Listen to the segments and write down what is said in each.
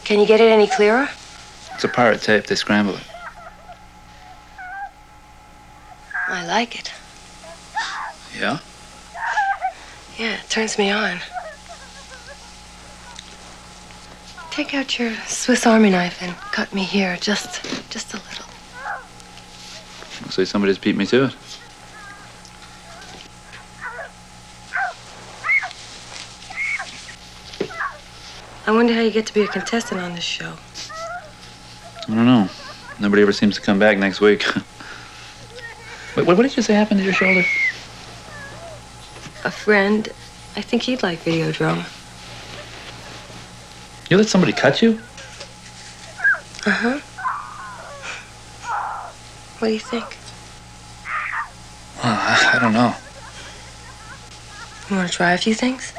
Can you get it any clearer? It's a pirate tape. They scramble it. I like it. Yeah? Yeah, it turns me on. Take out your Swiss Army knife and cut me here, just a little. Looks like somebody's beat me to it. I wonder how you get to be a contestant on this show. I don't know. Nobody ever seems to come back next week. Wait, what did you say happened to your shoulder? A friend, I think he'd like Videodrome. You let somebody cut you? Uh-huh. What do you think? Well, I don't know. You want to try a few things?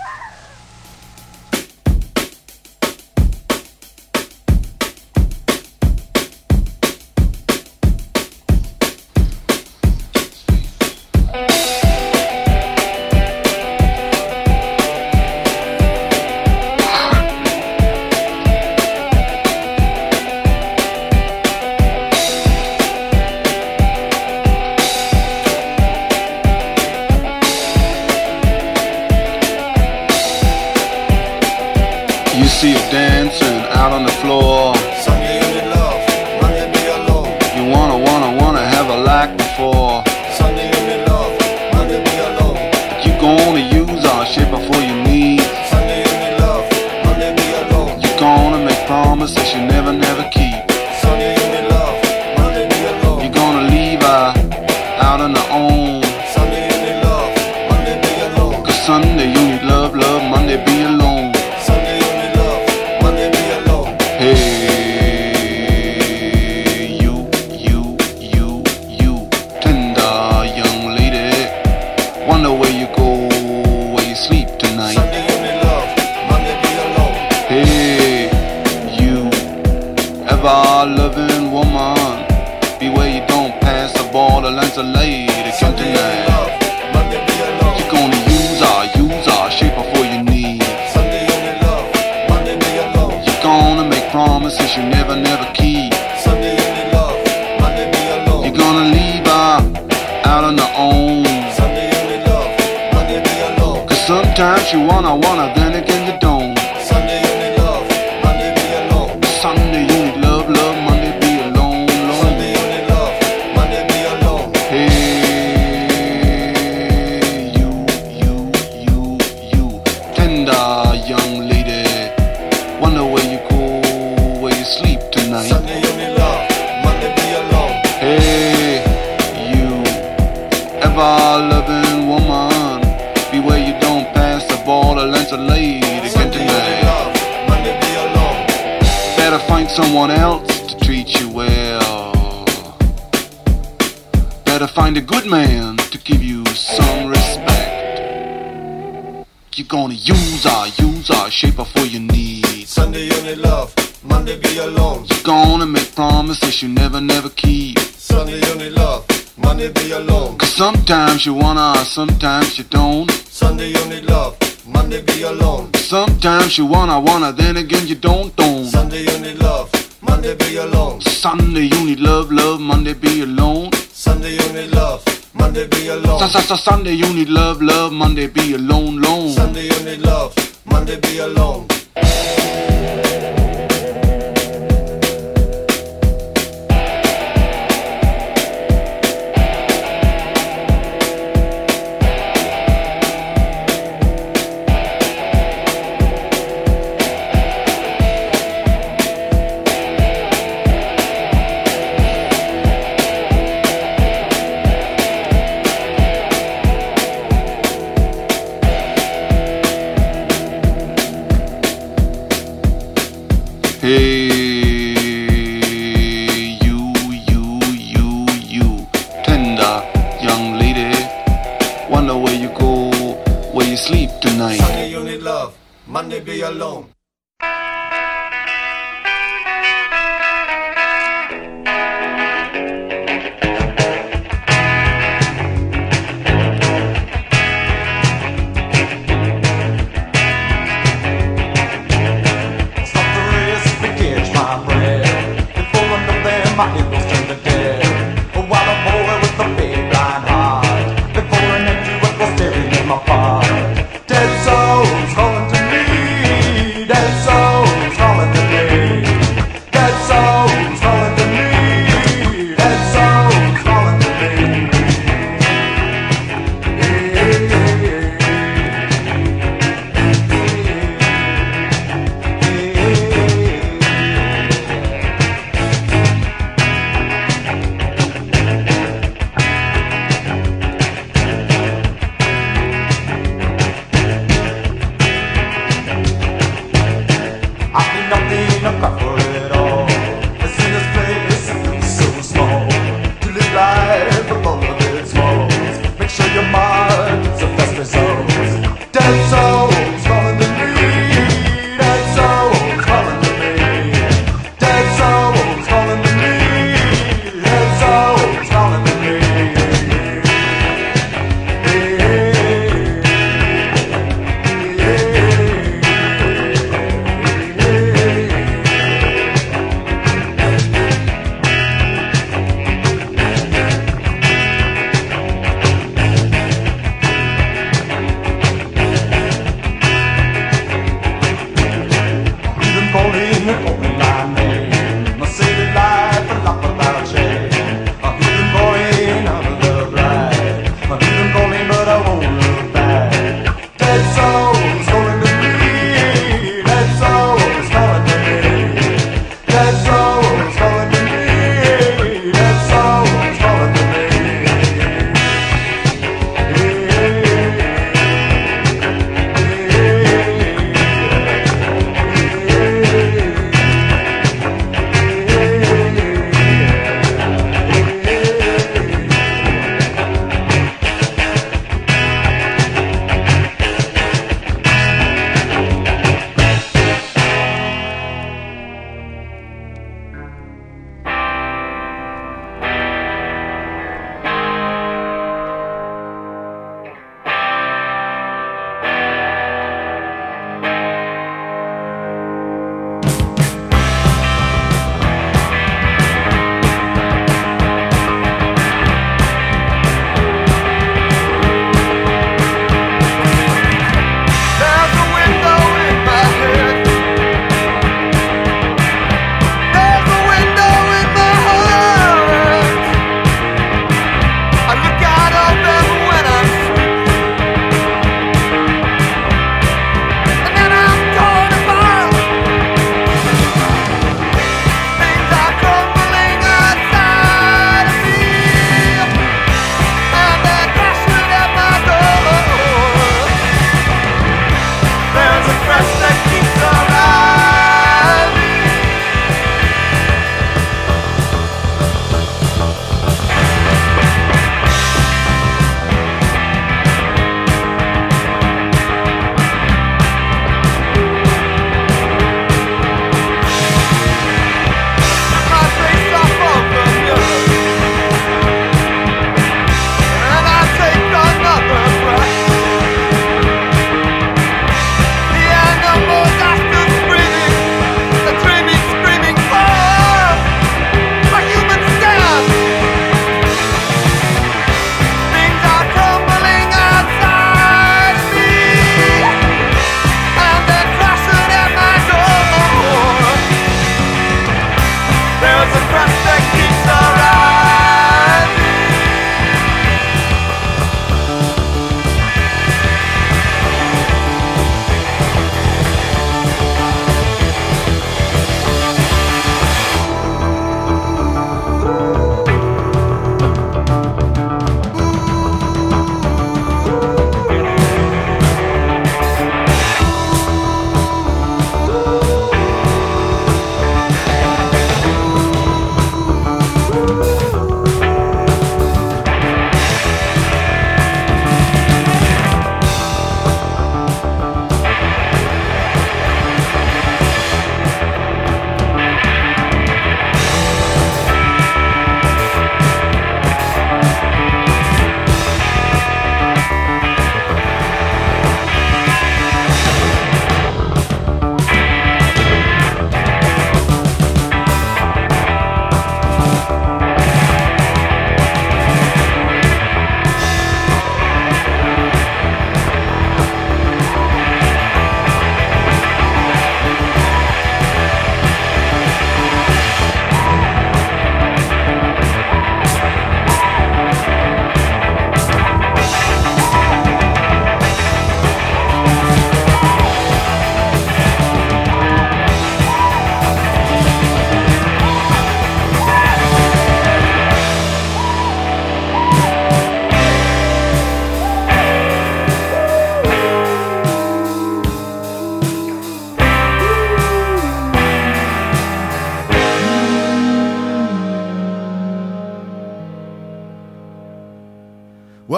See you dancing out on the floor. Sunday you need love, Monday be alone. You wanna have a like before. Sunday you need love, Monday be alone. But you gonna use our shit before you need. Sunday you need love, Monday be alone. You gonna make promises you never keep. Sunday you need love, Monday be alone. You gonna leave her out on her own. Sunday you need love, Monday be alone. Cause Sunday you need love, Monday be alone. Hey, you, tender young lady. Wonder where you go, where you sleep tonight. Sunday you need love, Monday be alone. Hey, you, ever-loving woman. Beware you don't pass the borderlines of lady again tonight. Monday be alone. You're gonna use our shape before you need. Sunday you need love, Monday be alone. You're gonna make promises you never keep. Sunday you need love, Monday be alone. You're gonna leave her out on her own. Sunday you need love, Monday be alone. Cause sometimes you wanna, then again you don't. Sunday you need love, Monday be alone. Sunday you need love, Monday be alone. Sunday you need love, Monday be alone. Hey, you, tender young lady. Wonder where you go, where you sleep tonight. Sunday you need love, Monday be alone. Hey, you, ever-loving woman. Beware you don't pass the borderlands of lady again tonight. Love, Monday be alone. Better find someone else to treat you well. Better find a good man to give you some respect. You're gonna use our shape before you need. Sunday you need love, Monday be alone. You're gonna make promises you never keep. Sunday you need love, Monday be alone. Cause sometimes you wanna, sometimes you don't. Sunday you need love, Monday be alone. Sometimes you wanna, then again you don't. Sunday you need love, Monday be alone. Sunday you need love, Monday be alone. Sunday you need love, Monday be alone. Sunday you need love, Monday be alone. Sunday you need love, Monday be alone. Hey, you, tender young lady. Wonder where you go, where you sleep tonight. Sunday you need love, Monday be alone.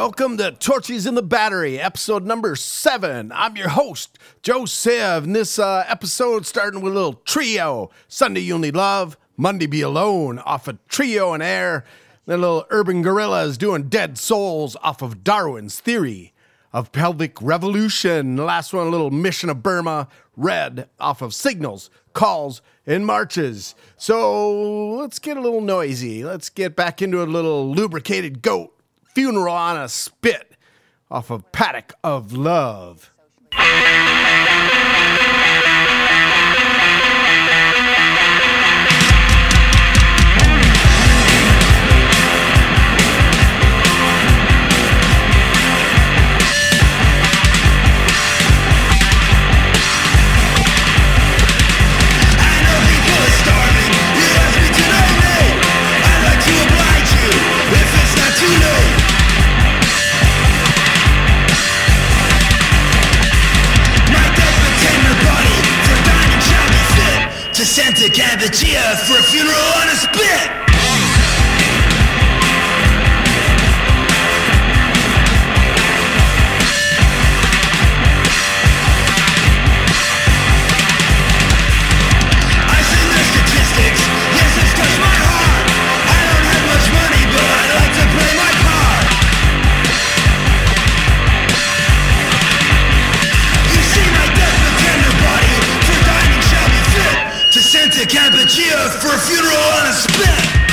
Welcome to Torchies in the Battery, episode number 7. I'm your host, Joe Siv, and this episode starting with a little trio. Sunday You'll Need Love, Monday Be Alone off of Trio and Air. Then a little Urban Gorillas doing Dead Souls off of Darwin's Theory of Pelvic Revolution. The last one, a little Mission of Burma, Red off of Signals, Calls, and Marches. So let's get a little noisy. Let's get back into a little Lubricated Goat, Funeral on a Spit off of Paddock of Love. To Santa Campuchia for a funeral on a spit. I seen the statistics, yes, it's touched my heart. I don't have much money, but I like to play my part. You see my death and tender body, for dining shall be fit. To Santa Campuchia for a funeral on a spit.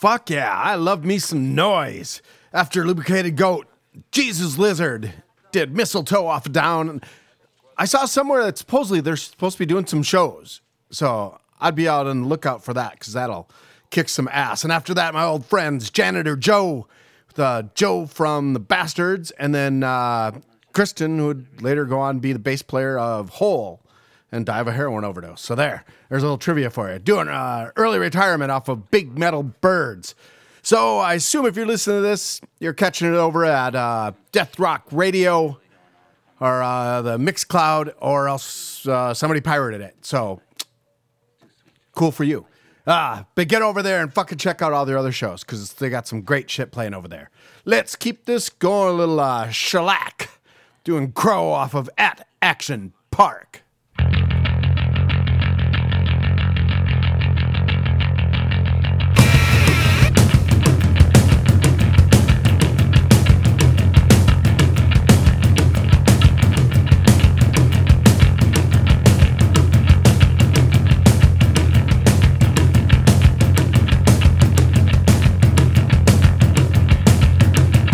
fuck yeah, I love me some noise. After Lubricated Goat, Jesus Lizard did Mistletoe Off Down. I saw somewhere that supposedly they're supposed to be doing some shows. So I'd be out on the lookout for that because that'll kick some ass. And after that, my old friends, Janitor Joe, Joe from the Bastards, and then Kristen, who would later go on to be the bass player of Hole and die of a heroin overdose. So there's a little trivia for you. Doing early retirement off of Big Metal Birds. So I assume if you're listening to this, you're catching it over at Death Rock Radio or the Mixcloud, or else somebody pirated it. So cool for you. But get over there and fucking check out all their other shows because they got some great shit playing over there. Let's keep this going. A little shellac. Doing Crow off of At Action Park.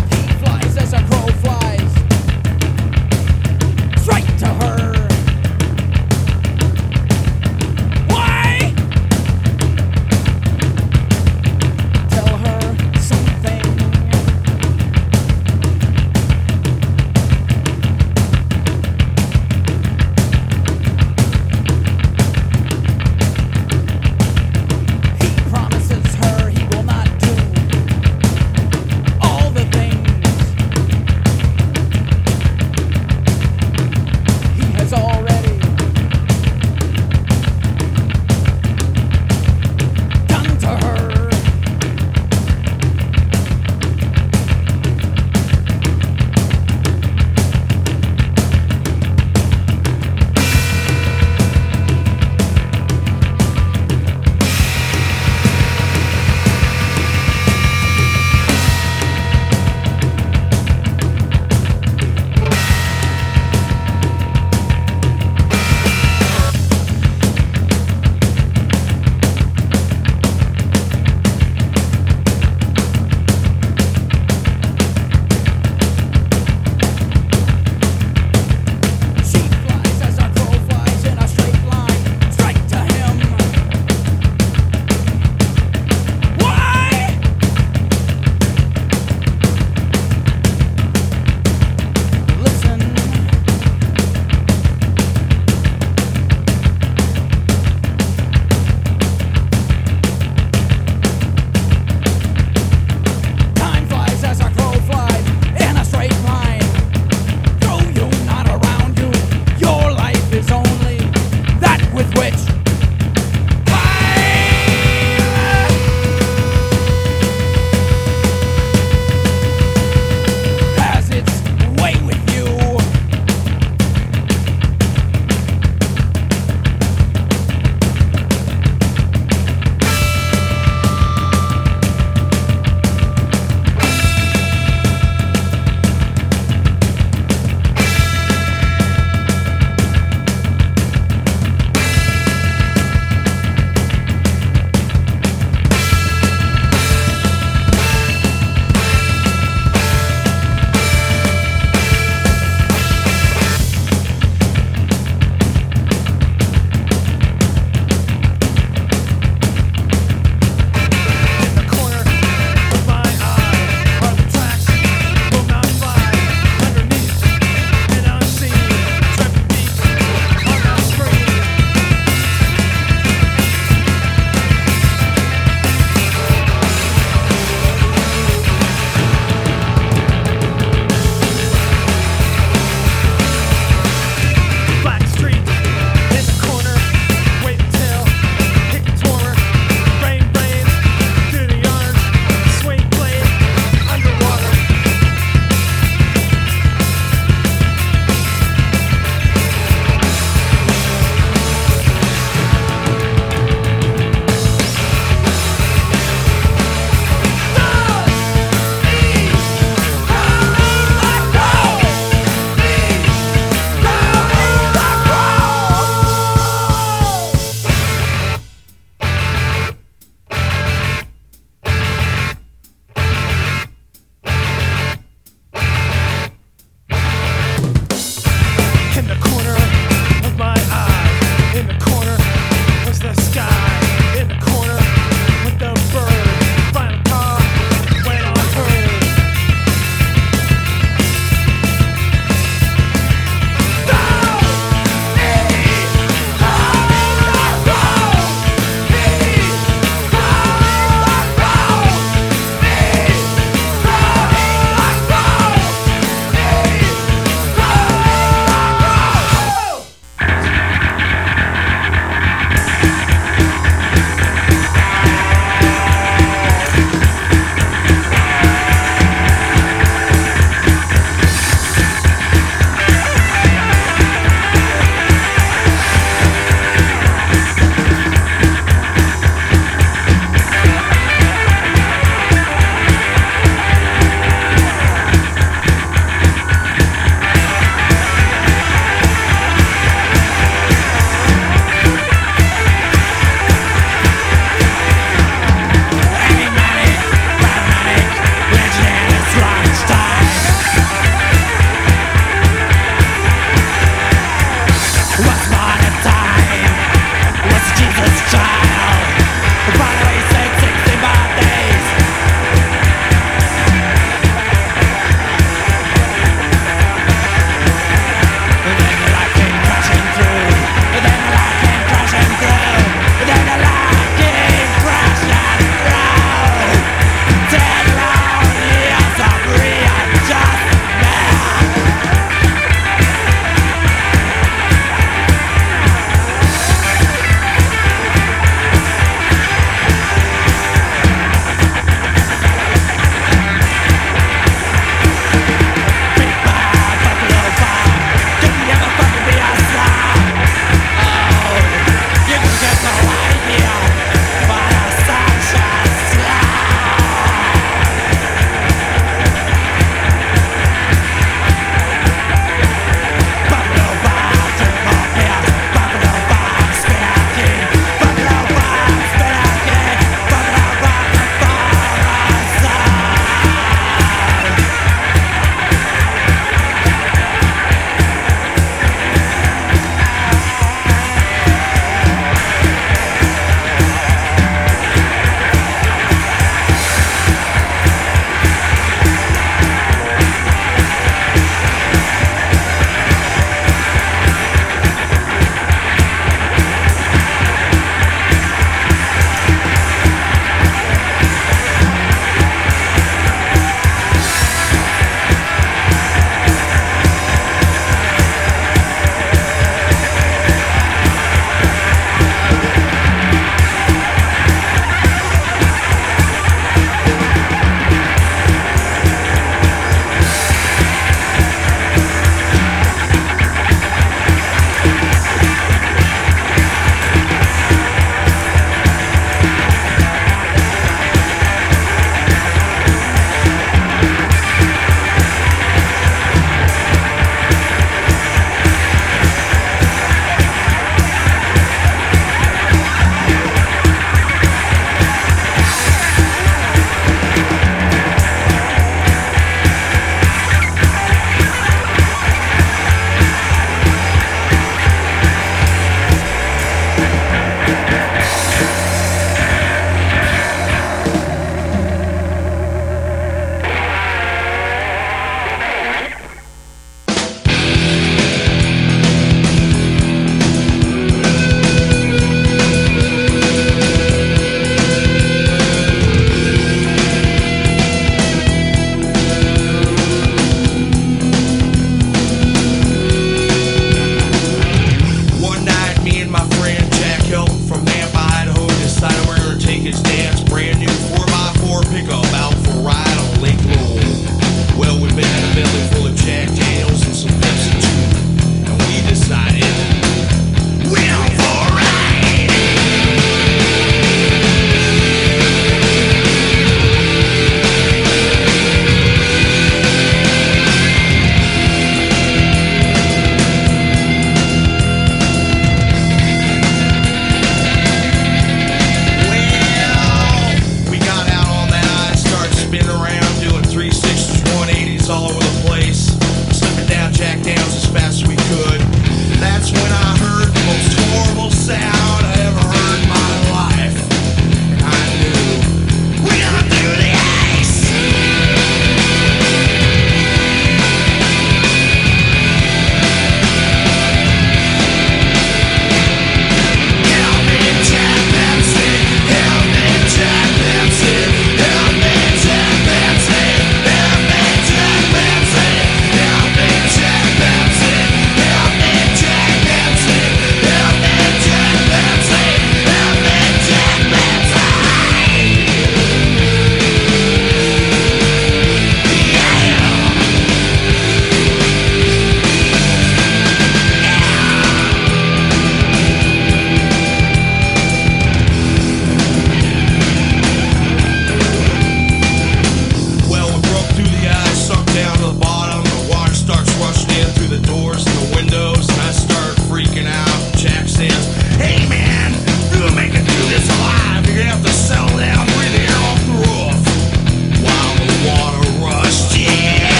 Flies as a crow flies straight to her.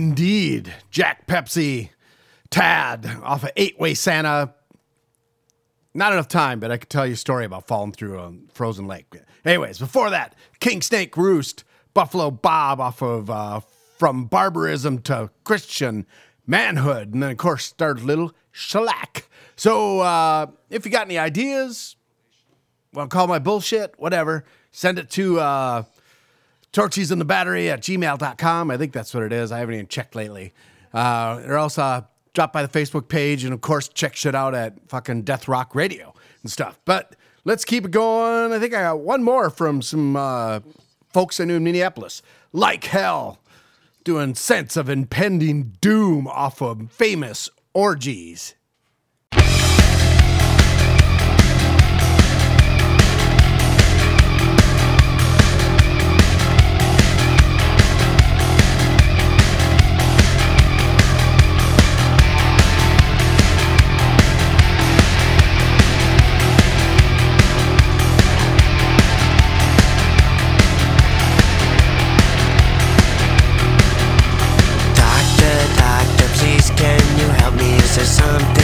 indeed. Jack Pepsi, Tad off of 8-Way Santa. Not enough time, but I could tell you a story about falling through a frozen lake. Anyways, before that, King Snake Roost, Buffalo Bob off of From Barbarism to Christian Manhood. And then, of course, started Little Shellac. So if you got any ideas, well, call my bullshit, whatever, send it to torchysinthebattery@gmail.com. I think that's what it is. I haven't even checked lately. Or else drop by the Facebook page and, of course, check shit out at fucking Death Rock Radio and stuff. But let's keep it going. I think I got one more from some folks I knew in Minneapolis. Like Hell, doing Sense of Impending Doom off of Famous Orgies. Doctor, please can you help me? Is there something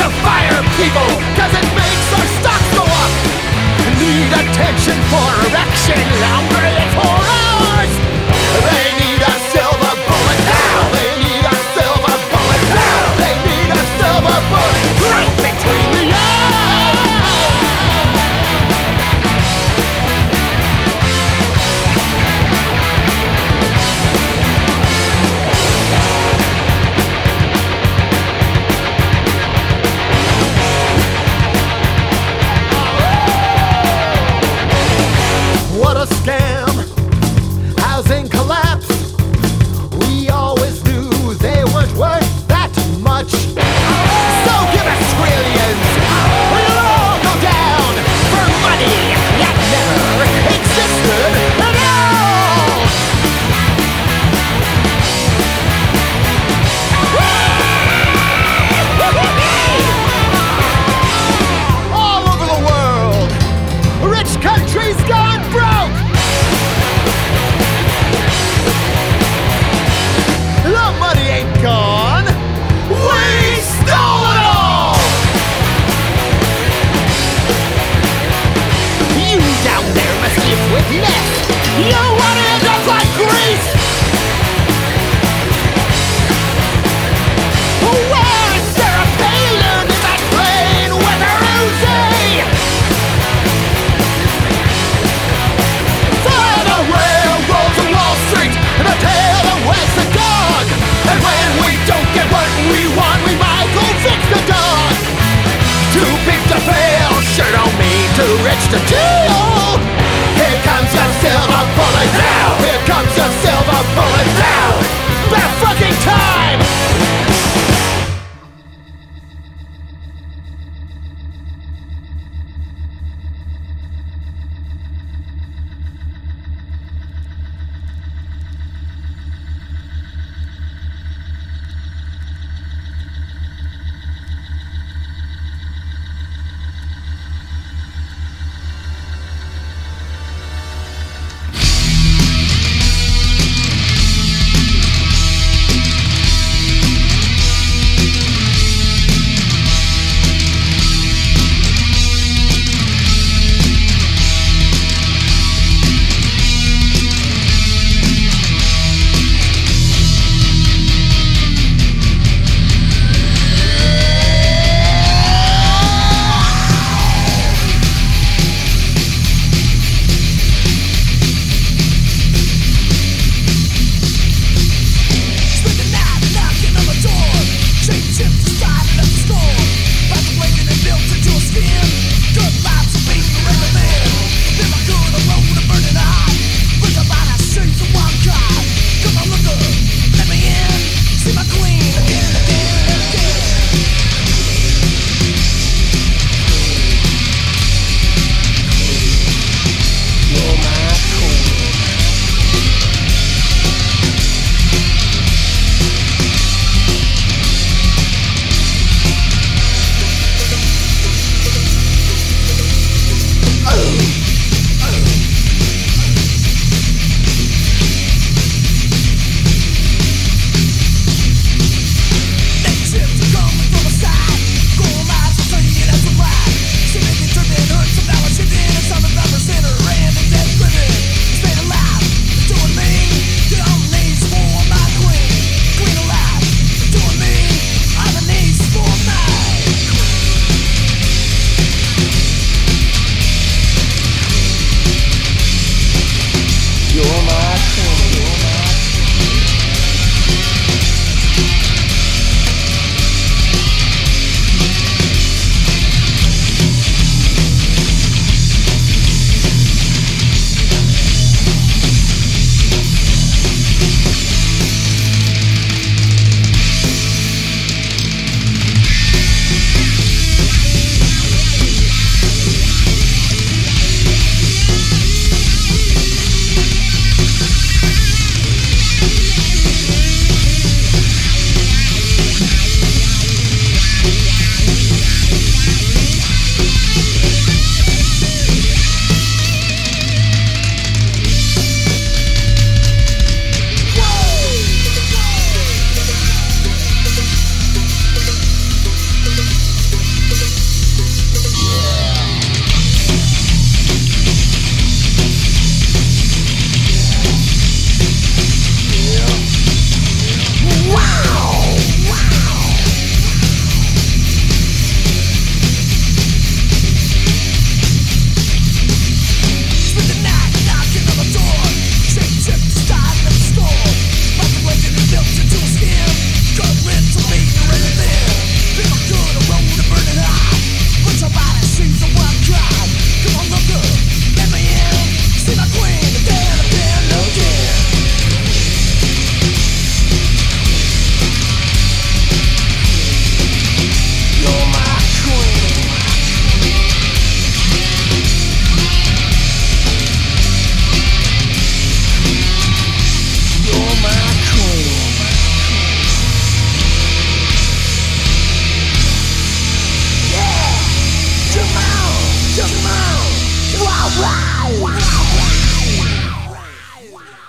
to fire people, cause it makes our stocks go up. Need attention for erection, longer than 4 hours. They need a silver bullet now. They need a silver bullet now. They need a silver bullet right between the eyes. What a scam, housing collapse. We always knew they weren't worth that much. So give us trillions, we'll all go down for money that never existed at all. All over the world, rich countries gone broke. The money ain't gone. We stole it all. You down there must live with less. You want to end up like Greece. Where is Sarah Palin in that plane with her Uzi? For the railroads of Wall Street and the tail that wags the dog. And when we don't get what we want, we might go fix the dog. Too big to fail, sure don't mean too rich to chill. Here comes a silver bullet now. Here comes a silver bullet now. About fucking time.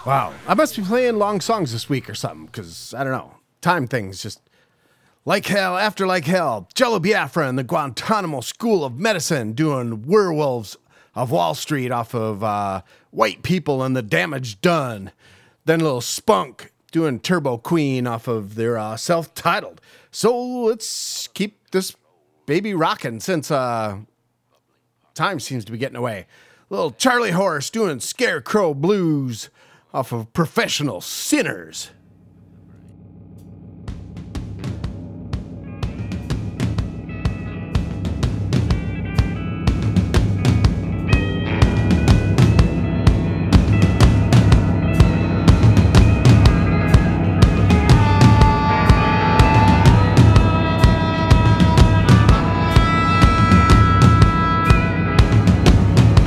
Wow. I must be playing long songs this week or something, because, I don't know, time things just like hell after like hell. Jello Biafra and the Guantanamo School of Medicine doing Werewolves of Wall Street off of White People and the Damage Done. Then a little Spunk doing Turbo Queen off of their self-titled. So let's keep this baby rocking since time seems to be getting away. Little Charlie Horse doing Scarecrow Blues off of Professional Sinners.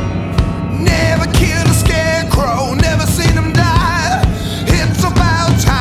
Never killed a scarecrow, never seen him die. It's about time.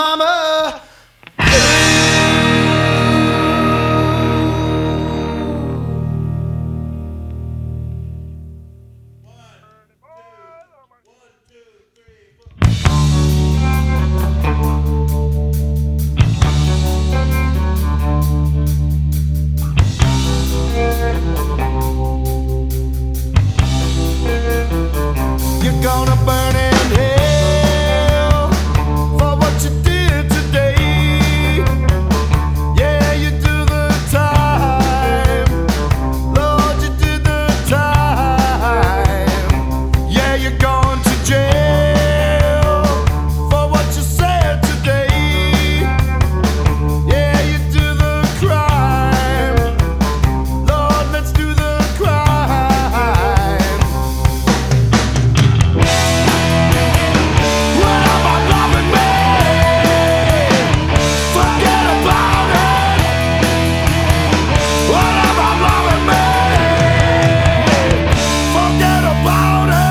mama. You're gonna burn in hell for what you did today. Yeah, you do the time. Lord, you did the time. Yeah, you're going to jail for what you said today. Yeah, you do the crime. Lord, let's do the crime. What about loving me? Forget about it. What about loving me? Forget about it.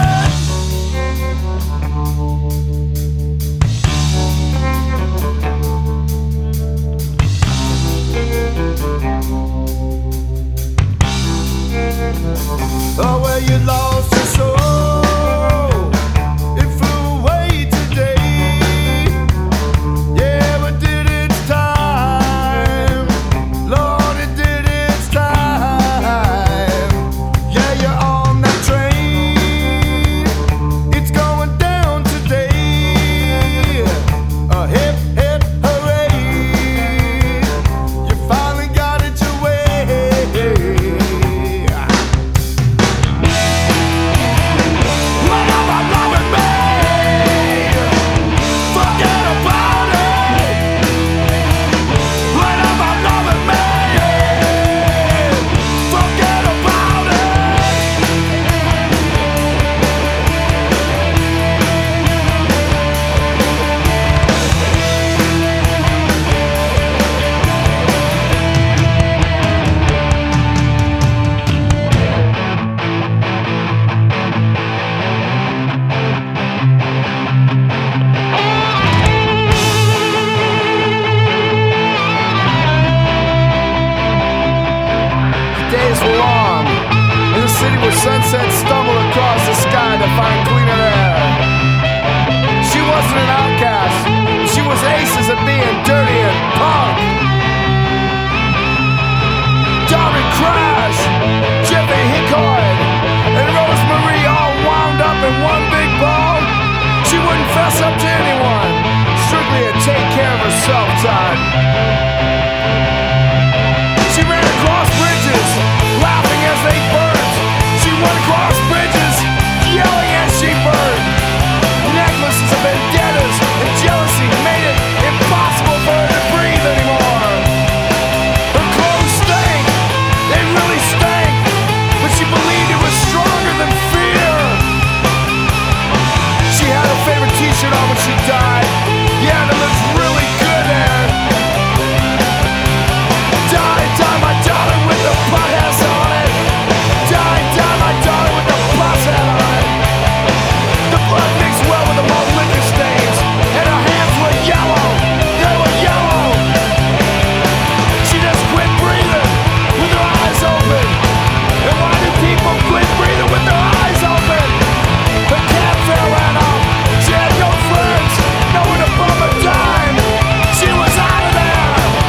Oh, where you lost your soul, it flew away today. Yeah, but did its time. Lord, it did its time. Yeah, you're on that train. It's going down today. A hip, hip, hooray. You finally got it your way. What about loving me? Forget about it. What about loving me? Forget about it. The days were long in the city where sunsets stumble across the sky to find cleaner air. She wasn't an outcast. She was aces at being dirty and punk. Darby Crash, Jimmy Hickoyd, and Rosemary all wound up in one big ball. She wouldn't fess up to anyone. Strictly a take care of herself time. She ran across bridges, laughing as they burnt. She went across bridges, yelling as she burned. Necklaces of vendettas and jealousy made it impossible for her to breathe anymore. Her clothes stank, they really stank, but she believed it was stronger than fear. She had her favorite t-shirt on when she died. Yeah, and it looks really good there. Die, die, my darling, with the butt ass on it. Die, die, my darling, with the bus head on it. The blood mixed well with the malt liquor stains, and her hands were yellow. They were yellow. She just quit breathing with her eyes open. And why do people quit breathing with their eyes open? Her cab fare ran off. She had no friends, nowhere to bum a dime. She was out of there.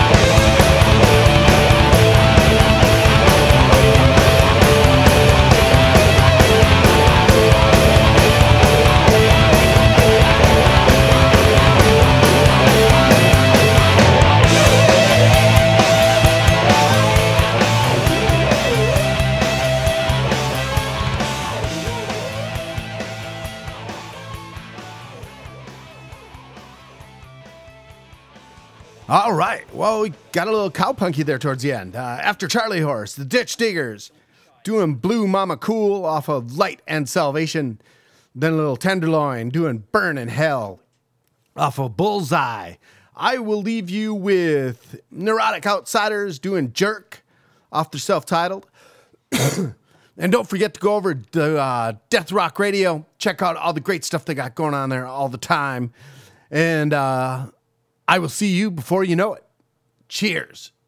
All right. Well, we got a little cowpunky there towards the end. After Charlie Horse, the Ditch Diggers, doing Blue Mama Cool off of Light and Salvation. Then a little Tenderloin doing Burn in Hell off of Bullseye. I will leave you with Neurotic Outsiders doing Jerk off their self-titled. And don't forget to go over to Death Rock Radio. Check out all the great stuff they got going on there all the time. And I will see you before you know it. Cheers.